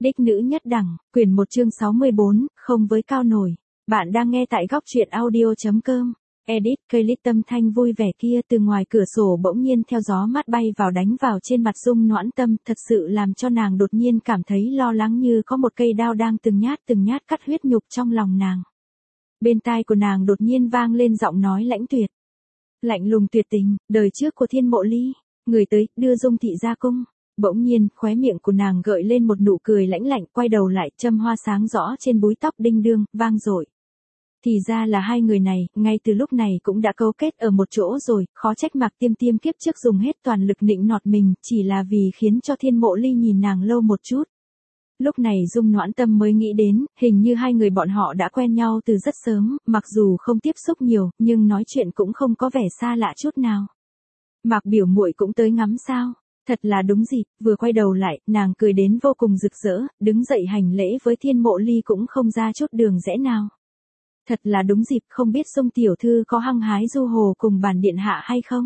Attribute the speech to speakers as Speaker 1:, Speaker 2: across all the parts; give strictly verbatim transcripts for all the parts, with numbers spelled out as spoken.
Speaker 1: Đích nữ nhất đẳng, quyển một chương sáu mươi bốn, không với cao nổi. Bạn đang nghe tại góc truyện audio.com. Edit, cây lít tâm thanh vui vẻ kia từ ngoài cửa sổ bỗng nhiên theo gió mát bay vào đánh vào trên mặt Dung Noãn Tâm, thật sự làm cho nàng đột nhiên cảm thấy lo lắng như có một cây đao đang từng nhát từng nhát cắt huyết nhục trong lòng nàng. Bên tai của nàng đột nhiên vang lên giọng nói lãnh tuyệt. Lạnh lùng tuyệt tình, đời trước của Thiên Mộ Ly, người tới, đưa Dung thị ra cung. Bỗng nhiên, khóe miệng của nàng gợi lên một nụ cười lãnh lạnh, quay đầu lại, châm hoa sáng rõ trên búi tóc đinh đương, vang dội. Thì ra là hai người này, ngay từ lúc này cũng đã cấu kết ở một chỗ rồi, khó trách Mạc Tiêm Tiêm kiếp trước dùng hết toàn lực nịnh nọt mình, chỉ là vì khiến cho Thiên Mộ Ly nhìn nàng lâu một chút. Lúc này Dung Noãn Tâm mới nghĩ đến, hình như hai người bọn họ đã quen nhau từ rất sớm, mặc dù không tiếp xúc nhiều, nhưng nói chuyện cũng không có vẻ xa lạ chút nào. Mạc biểu muội cũng tới ngắm sao? Thật là đúng dịp, vừa quay đầu lại, nàng cười đến vô cùng rực rỡ, đứng dậy hành lễ với Thiên Mộ Ly cũng không ra chút đường rẽ nào. Thật là đúng dịp, không biết Dung tiểu thư có hăng hái du hồ cùng bản điện hạ hay không?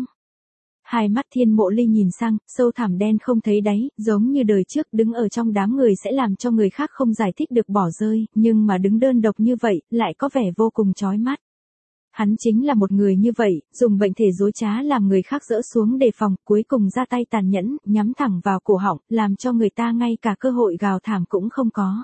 Speaker 1: Hai mắt Thiên Mộ Ly nhìn sang, sâu thẳm đen không thấy đáy, giống như đời trước đứng ở trong đám người sẽ làm cho người khác không giải thích được bỏ rơi, nhưng mà đứng đơn độc như vậy, lại có vẻ vô cùng chói mắt. Hắn chính là một người như vậy, dùng bệnh thể dối trá làm người khác dỡ xuống đề phòng, cuối cùng ra tay tàn nhẫn, nhắm thẳng vào cổ họng, làm cho người ta ngay cả cơ hội gào thảm cũng không có.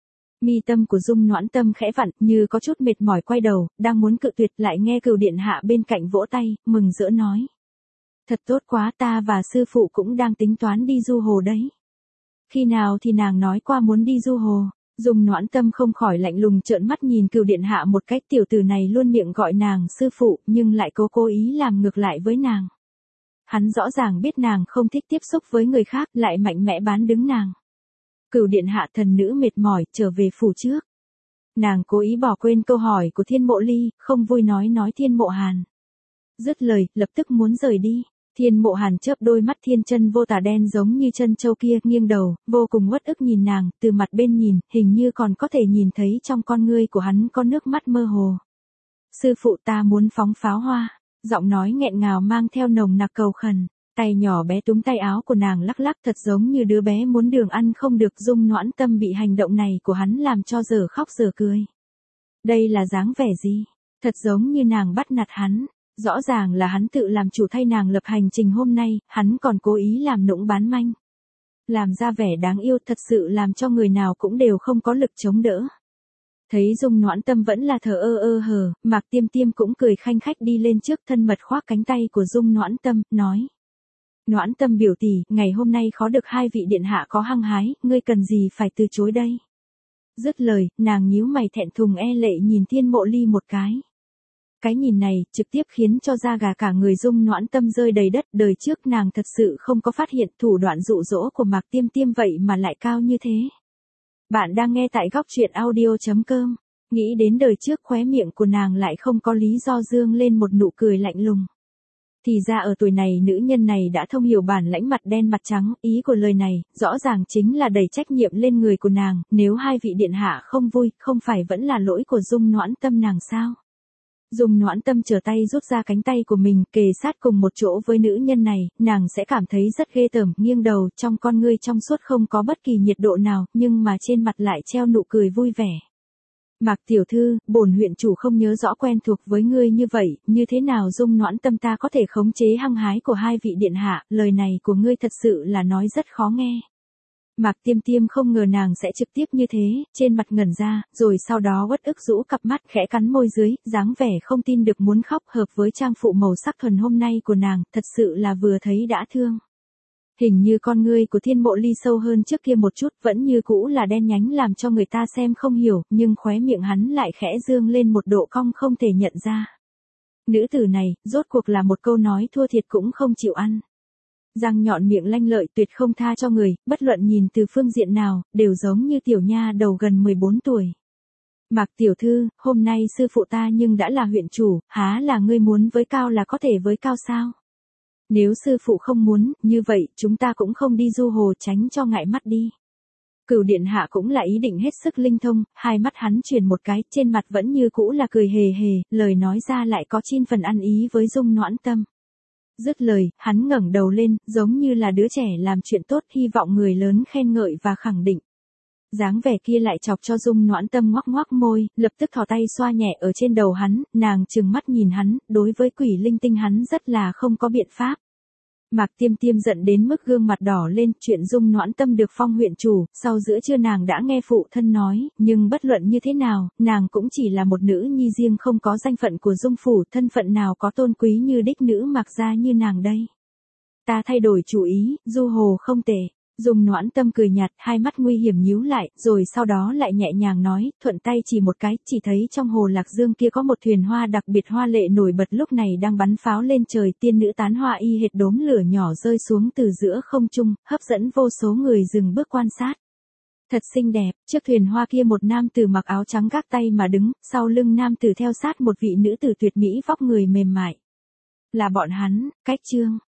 Speaker 1: Mi tâm của Dung Noãn Tâm khẽ vặn, như có chút mệt mỏi quay đầu, đang muốn cự tuyệt lại nghe Cửu điện hạ bên cạnh vỗ tay, mừng rỡ nói. Thật tốt quá, ta và sư phụ cũng đang tính toán đi du hồ đấy. Khi nào thì nàng nói qua muốn đi du hồ? Dung Noãn Tâm không khỏi lạnh lùng trợn mắt nhìn Cửu điện hạ một cách, tiểu tử này luôn miệng gọi nàng sư phụ, nhưng lại cố cố ý làm ngược lại với nàng. Hắn rõ ràng biết nàng không thích tiếp xúc với người khác, lại mạnh mẽ bán đứng nàng. Cửu điện hạ, thần nữ mệt mỏi, trở về phủ trước. Nàng cố ý bỏ quên câu hỏi của Thiên Mộ Ly, không vui nói nói Thiên Mộ Hàn. Dứt lời, lập tức muốn rời đi. Thiên Mộ Hàn chớp đôi mắt thiên chân vô tả đen giống như chân châu kia, nghiêng đầu, vô cùng uất ức nhìn nàng, từ mặt bên nhìn, hình như còn có thể nhìn thấy trong con ngươi của hắn có nước mắt mơ hồ. Sư phụ, ta muốn phóng pháo hoa, giọng nói nghẹn ngào mang theo nồng nặc cầu khẩn, tay nhỏ bé túm tay áo của nàng lắc lắc thật giống như đứa bé muốn đường ăn không được. Dung Noãn Tâm bị hành động này của hắn làm cho giờ khóc giờ cười. Đây là dáng vẻ gì? Thật giống như nàng bắt nạt hắn. Rõ ràng là hắn tự làm chủ thay nàng lập hành trình hôm nay, hắn còn cố ý làm nũng bán manh. Làm ra vẻ đáng yêu, thật sự làm cho người nào cũng đều không có lực chống đỡ. Thấy Dung Noãn Tâm vẫn là thờ ơ ơ hờ, Mạc Tiêm Tiêm cũng cười khanh khách đi lên trước, thân mật khoác cánh tay của Dung Noãn Tâm, nói. Noãn Tâm biểu tỷ, ngày hôm nay khó được hai vị điện hạ có hăng hái, ngươi cần gì phải từ chối đây? Dứt lời, nàng nhíu mày thẹn thùng e lệ nhìn Thiên Mộ Ly một cái. Cái nhìn này, trực tiếp khiến cho da gà cả người Dung Noãn Tâm rơi đầy đất, đời trước nàng thật sự không có phát hiện thủ đoạn dụ dỗ của Mạc Tiêm Tiêm vậy mà lại cao như thế. Bạn đang nghe tại góc truyện audio.com, nghĩ đến đời trước khóe miệng của nàng lại không có lý do dương lên một nụ cười lạnh lùng. Thì ra ở tuổi này nữ nhân này đã thông hiểu bản lãnh mặt đen mặt trắng, ý của lời này, rõ ràng chính là đẩy trách nhiệm lên người của nàng, nếu hai vị điện hạ không vui, không phải vẫn là lỗi của Dung Noãn Tâm nàng sao? Dung Noãn Tâm trở tay rút ra cánh tay của mình, kề sát cùng một chỗ với nữ nhân này, nàng sẽ cảm thấy rất ghê tởm, nghiêng đầu, trong con ngươi trong suốt không có bất kỳ nhiệt độ nào, nhưng mà trên mặt lại treo nụ cười vui vẻ. Mạc tiểu thư, bổn huyện chủ không nhớ rõ quen thuộc với ngươi như vậy, như thế nào Dung Noãn Tâm ta có thể khống chế hăng hái của hai vị điện hạ, lời này của ngươi thật sự là nói rất khó nghe. Mạc Tiêm Tiêm không ngờ nàng sẽ trực tiếp như thế, trên mặt ngẩn ra, rồi sau đó uất ức rũ cặp mắt khẽ cắn môi dưới, dáng vẻ không tin được muốn khóc, hợp với trang phụ màu sắc thuần hôm nay của nàng, thật sự là vừa thấy đã thương. Hình như con ngươi của Thiên Mộ Ly sâu hơn trước kia một chút, vẫn như cũ là đen nhánh làm cho người ta xem không hiểu, nhưng khóe miệng hắn lại khẽ dương lên một độ cong không thể nhận ra. Nữ tử này, rốt cuộc là một câu nói thua thiệt cũng không chịu ăn. Răng nhọn miệng lanh lợi tuyệt không tha cho người, bất luận nhìn từ phương diện nào, đều giống như tiểu nha đầu gần mười bốn tuổi. Mạc tiểu thư, hôm nay sư phụ ta nhưng đã là huyện chủ, há là ngươi muốn với cao là có thể với cao sao? Nếu sư phụ không muốn, như vậy, chúng ta cũng không đi du hồ, tránh cho ngại mắt đi. Cửu điện hạ cũng là ý định hết sức linh thông, hai mắt hắn chuyển một cái, trên mặt vẫn như cũ là cười hề hề, lời nói ra lại có chín phần ăn ý với Dung Noãn Tâm. Dứt lời, hắn ngẩng đầu lên, giống như là đứa trẻ làm chuyện tốt, hy vọng người lớn khen ngợi và khẳng định. Dáng vẻ kia lại chọc cho Dung Noãn Tâm ngoác ngoác môi, lập tức thò tay xoa nhẹ ở trên đầu hắn, nàng trừng mắt nhìn hắn, đối với quỷ linh tinh hắn rất là không có biện pháp. Mạc Tiêm Tiêm giận đến mức gương mặt đỏ lên, chuyện Dung Noãn Tâm được phong huyện chủ, sau giữa trưa nàng đã nghe phụ thân nói, nhưng bất luận như thế nào, nàng cũng chỉ là một nữ nhi riêng không có danh phận của Dung phủ, thân phận nào có tôn quý như đích nữ Mạc gia như nàng đây. Ta thay đổi chủ ý, Du Hồ không tệ. Dung Noãn Tâm cười nhạt, hai mắt nguy hiểm nhíu lại, rồi sau đó lại nhẹ nhàng nói, thuận tay chỉ một cái, chỉ thấy trong hồ Lạc Dương kia có một thuyền hoa đặc biệt hoa lệ nổi bật lúc này đang bắn pháo lên trời, tiên nữ tán hoa y hệt đốm lửa nhỏ rơi xuống từ giữa không trung, hấp dẫn vô số người dừng bước quan sát. Thật xinh đẹp, trước thuyền hoa kia một nam tử mặc áo trắng gác tay mà đứng, sau lưng nam tử theo sát một vị nữ tử tuyệt mỹ vóc người mềm mại. Là bọn hắn, Cách Trương.